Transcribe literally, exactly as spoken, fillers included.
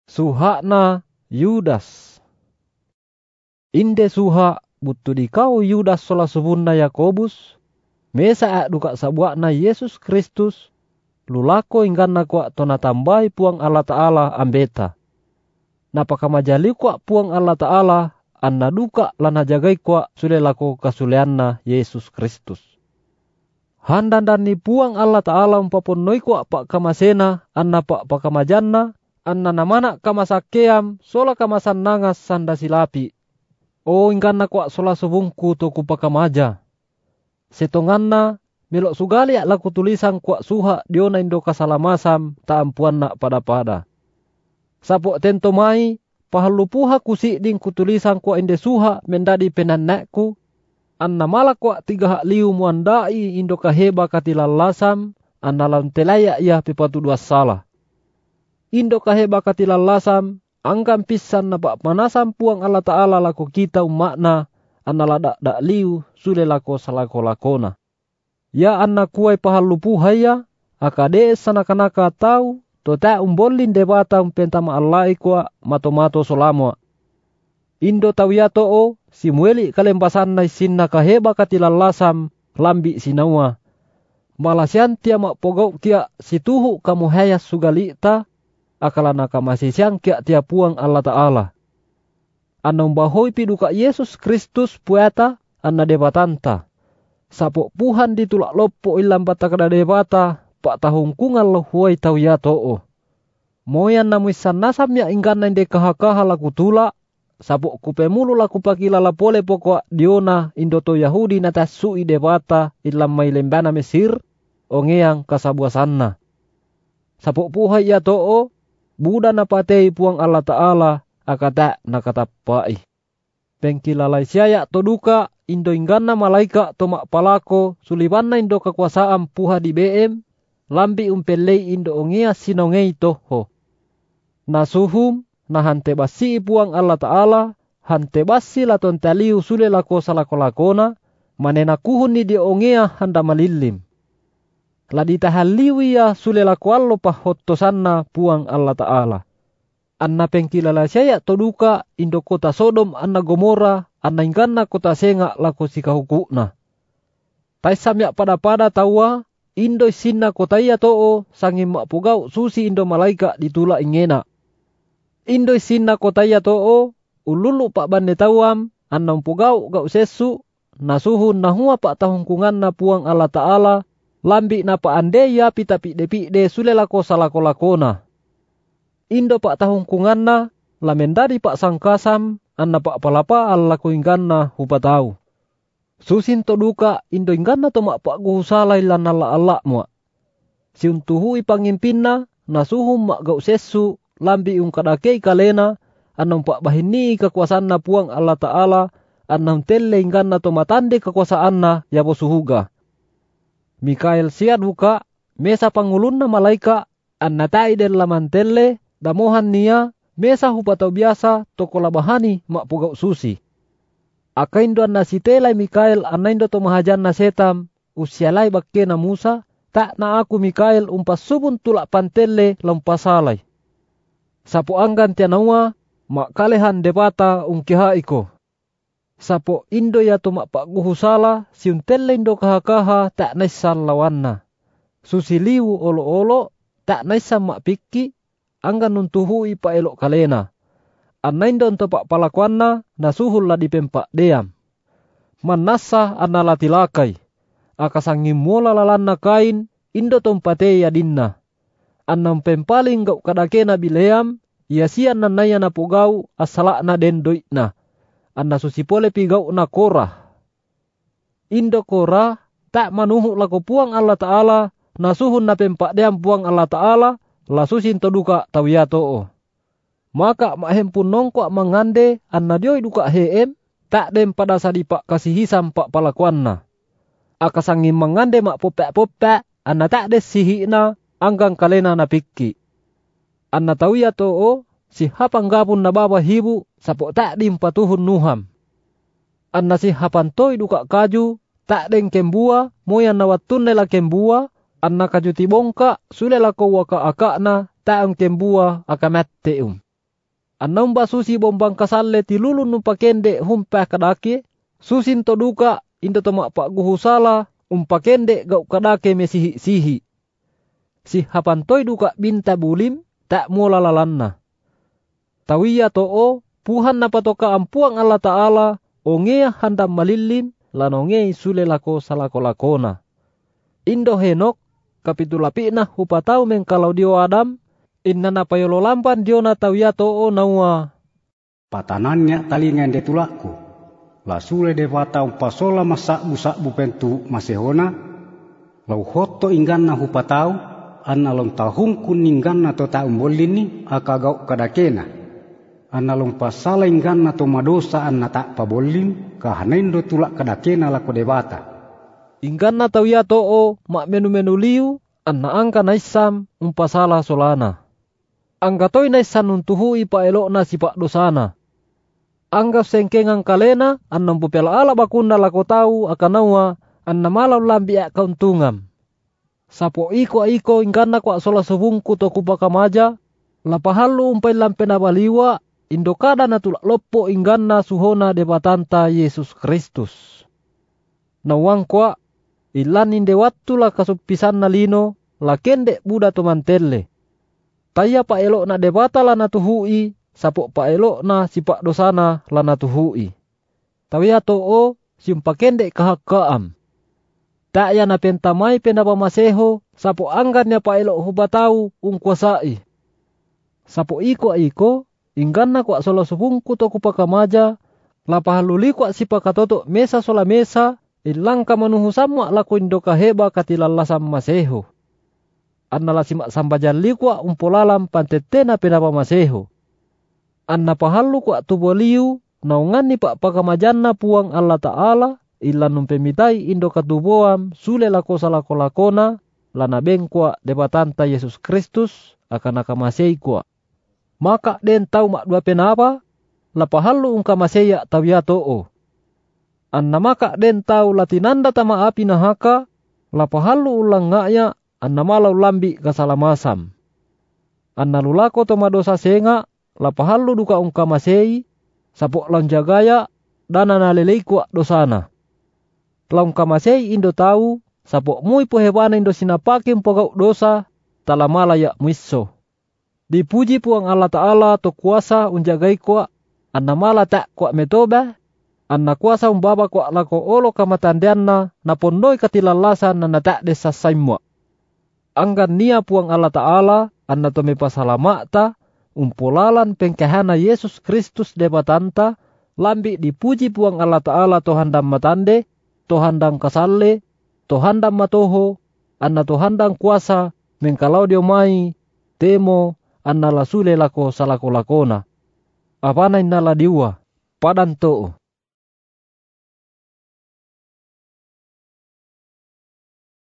Suhakna Yudas. Inde suha butu di kau Yudas sola subunna Yakobus. Mesa ak duka sabuakna Yesus Kristus. Lulako ingganna kuak tona tambai puang Allah Ta'ala ambeta. Napaka majali kuak puang Allah Ta'ala. Anna duka lana jagai kuak sule lako kasuleanna Yesus Kristus. Handan dan ni puang Allah Ta'ala umpapun noi kuak pak kamasena. Anna pak pakamajanna. Anna namana kamasakeam sola kamasan nangas sanda silapi. O ingganna kuak sola subungku toku pakamaja. Setonganna melok sugali ak laku tulisan kuak suha diona indo kasalamasam ta ampuan nak pada-pada. Sapok tento mai pahalupuha kusi ding kutulisan kuak inde suha mendadi penannakku. Anna mala kuak tiga hak liu muandai indo kaheba katilalasam. Anna laun telaya ia pepatu dua salah. Indo kaheba katilalasam. Anggam pisan napak manasam puang Allah Ta'ala laku kita umakna. Anna ladak dak liu sule lako salako lakona. Ya anna kuai pahalupuha ya. Akade sanakanaka tau. Tota umbolin debata umpentama Allah ikwa mato-mato solamwa. Indo tawiyato o simueli kalembasan na isinna kaheba katilalasam lambi sinawa. Malasian tia mak pogok kia situhu kamu hayas sugalita. Akalana kamasisiang kia tia puang Allah Ta'ala. Anna umbahoi piduka Yesus Kristus pueta anna debatanta. Sapok puhan ditulak lopo ilam bata kada debata. Pak tahungkungan lo huai tawiyato o. Moyan namu isan nasam ya inggan inde kaha-kaha laku tulak. Sapok kupemulu laku pakila la pole pokok diona indoto Yahudi natasui debata ilam mai lembana Mesir. Ongeang kasabuasanna. Sapok puhai ya to'o. Buda napatei puang Allah Ta'ala akata nakatapai. Pengkilalai siayak to duka indo ingganna malaika tomak palako sulibanna indo kekuasaan puha di B M. Lambi umpelei indo ongia sinongei toho. Nasuhum na hante basi puang Allah Ta'ala. Hante basi laton taliu sule lako salako-lakona. Manena kuhun ni di ongia handa malilim. Ladi tahaliwi ya sule lako allo pahottosanna puang Allah Ta'ala. Anna pengkilala saya toduka indo kota Sodom anna Gomora anna ingganna kota senga lako sikahukuna. Taisam ya pada-pada tawa indo isinna kota iya to'o sangim mak pugau susi indo malaika ditula ingena. Indo isinna kota iya to'o ululu pak bande tawam anna umpugau gau sesu nasuhun nahua pak tahungkunganna puang Allah Ta'ala. Lambi napa ande ya pita-pide-pide sule lako salako-lakona. Indo pak tahungkunganna lamendadi pak sangkasam anna pak palapa alla ko ingganna hupatau. Susin to duka indo ingganna to mak pak guhusalai lan alla alla mua. Siuntuhui pangimpinna nasuhum mak gau sesu lambi ungkadakei kalena anna pak bahini kekuasaanna puang Allah Ta'ala anna telle ingganna to matande kekuasaanna yabo suhuga. Mikael siat buka mesa pangulunna malaika anna taiden lamantelle damohan nia mesa hupatau biasa toko labahani mak pugau susi. Akaindo anna sitelai Mikael anaindo to mahajanna setam usialai bakkena Musa tak na aku Mikael umpas subun tulak pantelle lampasalai. Sapo anggan tianawa mak kalehan debata ungkiha iko. Sapo indo ya to mak pak guhusala siuntelle indo kaha-kaha tak naisan lawanna. Susiliu olo-olo tak naisan mak pikki anggan nuntuhui pa elok kalena. Anna indo to pak palakuanna nasuhul la dipempak deam. Manasa anna latilakai. Akasangim mola lalanna kain indo tompate yadinna. Anna pempaling gau kadakena bileam ia sian nanaya na pugau asalakna dendoitna. Anna susipole pigau na Korah. Indo Korah tak manuhu lako puang Allah Ta'ala. Nasuhun na pempak deam puang Allah Ta'ala. Lasusin to duka tawiyato o. Maka mahempun nongkok mangande. Anna dioi duka heem. Tak dem pada sadipak kasihisam pak palakuanna. Akasangin mangande mak popek-popek. Anna tak des sihina. Anggang kalena na pikki. Anna tawiyato o. Si hapang gapun na baba hibu sapok tak dim patuhun nuham. Anna si hapan toy duka kaju tak deng kembua moyan na watun lela kembua anna kaju tibongka sule lako waka akakna tak ang kembua akamat teum. Anna umba susi bombang kasalle ti lulun numpa kende humpah kadake. Susin to duka indo to mak pak guhu sala umpa kende gau kadake mesihi-sihi. Si hapantoi duka binta bulim tak mula lalanna. Tawiya to o puhan napatoka ampuang Allah Ta'ala ongea handam malilim lanongei sule lako salako lakona. Indo Henok kapitulapina hupatau mengkalau dio Adam inna napayolo lampan dio na tawiya to o naua. Patananya talingan de tulaku. La sule de vata umpasola masak-busak bupentu masehona. Lau hoto ingganna hupatau anna long tahung kuningganna to ta umbolini akagau kadakena. Anna long pasala ingganna to madosa anna tak pabolim kahanendo tulak kadakena lako de vata. Ingganna tawiya to o mak menu-menu liu anna angka naisam umpasala solana. Angka toi naisan untuhui pa elokna sipak dosana. Anggap sengkengang kalena anna pupela ala bakunda lako tau akanawa anna malau lambi ak kauntungam. Sapo iko-iko ingganna kwa sola subungku to kupaka maja lapahalu umpai lampe nabaliwa indokada na tulak lopo ingganna suhona debatanta Yesus Kristus. Nawang kwa ilan inde wattu la kasupisan na lino la kende buda to mantelle. Taya pa elok na debata la natuhui sapo pa elok na sipak dosana la natuhui. Tawiya to o simpa kende kahakkaam. Tak ya na pentamai penapa maseho sapo anggannya pa elok hubatau ungkuasai. Sapo iko-iko ingganna kwa sola subungku to kupaka maja lapahaluli kwa sipak katoto mesa sola mesa ilang kamanuhu samwa lako indoka heba katilalasam maseho. Anna la simak sambajan likwa umpolalam pantetena penapa maseho. Anna pahalu kwa tuboliu naungani pak pakamajanna puang Allah Ta'ala ilan numpemitai indoka tuboam sule lako salako lakona lana bengkwa debatanta Yesus Kristus akan akamasei kwa. Maka den tau mak dua penapa lapahalu ungka maseya tawiya to o. Anna maka den tau latinanda tama api nahaka lapahalu ulang ngaknya anna malau lambi kasalamasam. Anna lulako to madosa senga lapahalu duka ungka masei sapok lanjagaya dana nalelei kwa dosana. Laung kamasei indo tau sapok mui pohebana indo sinapake mpogau dosa talamala ya muisso. Dipuji puang Allah Ta'ala to kuasa unjagai kwa anna mala tak kwa metoba anna kuasa umbaba kwa lako olo kamatandianna na pondoi katilalasan na tak desa saimwa. Anggan nia puang Allah Ta'ala anna tome pasalamata umpolalan pengkehana Yesus Kristus debatanta lambi dipuji puang Allah Ta'ala to handam matande to handang kasalle to handam matoho anna to handang kuasa mengkalau dio mai temo anna lasule lako salako lakona. Apana inna la diwa padan to.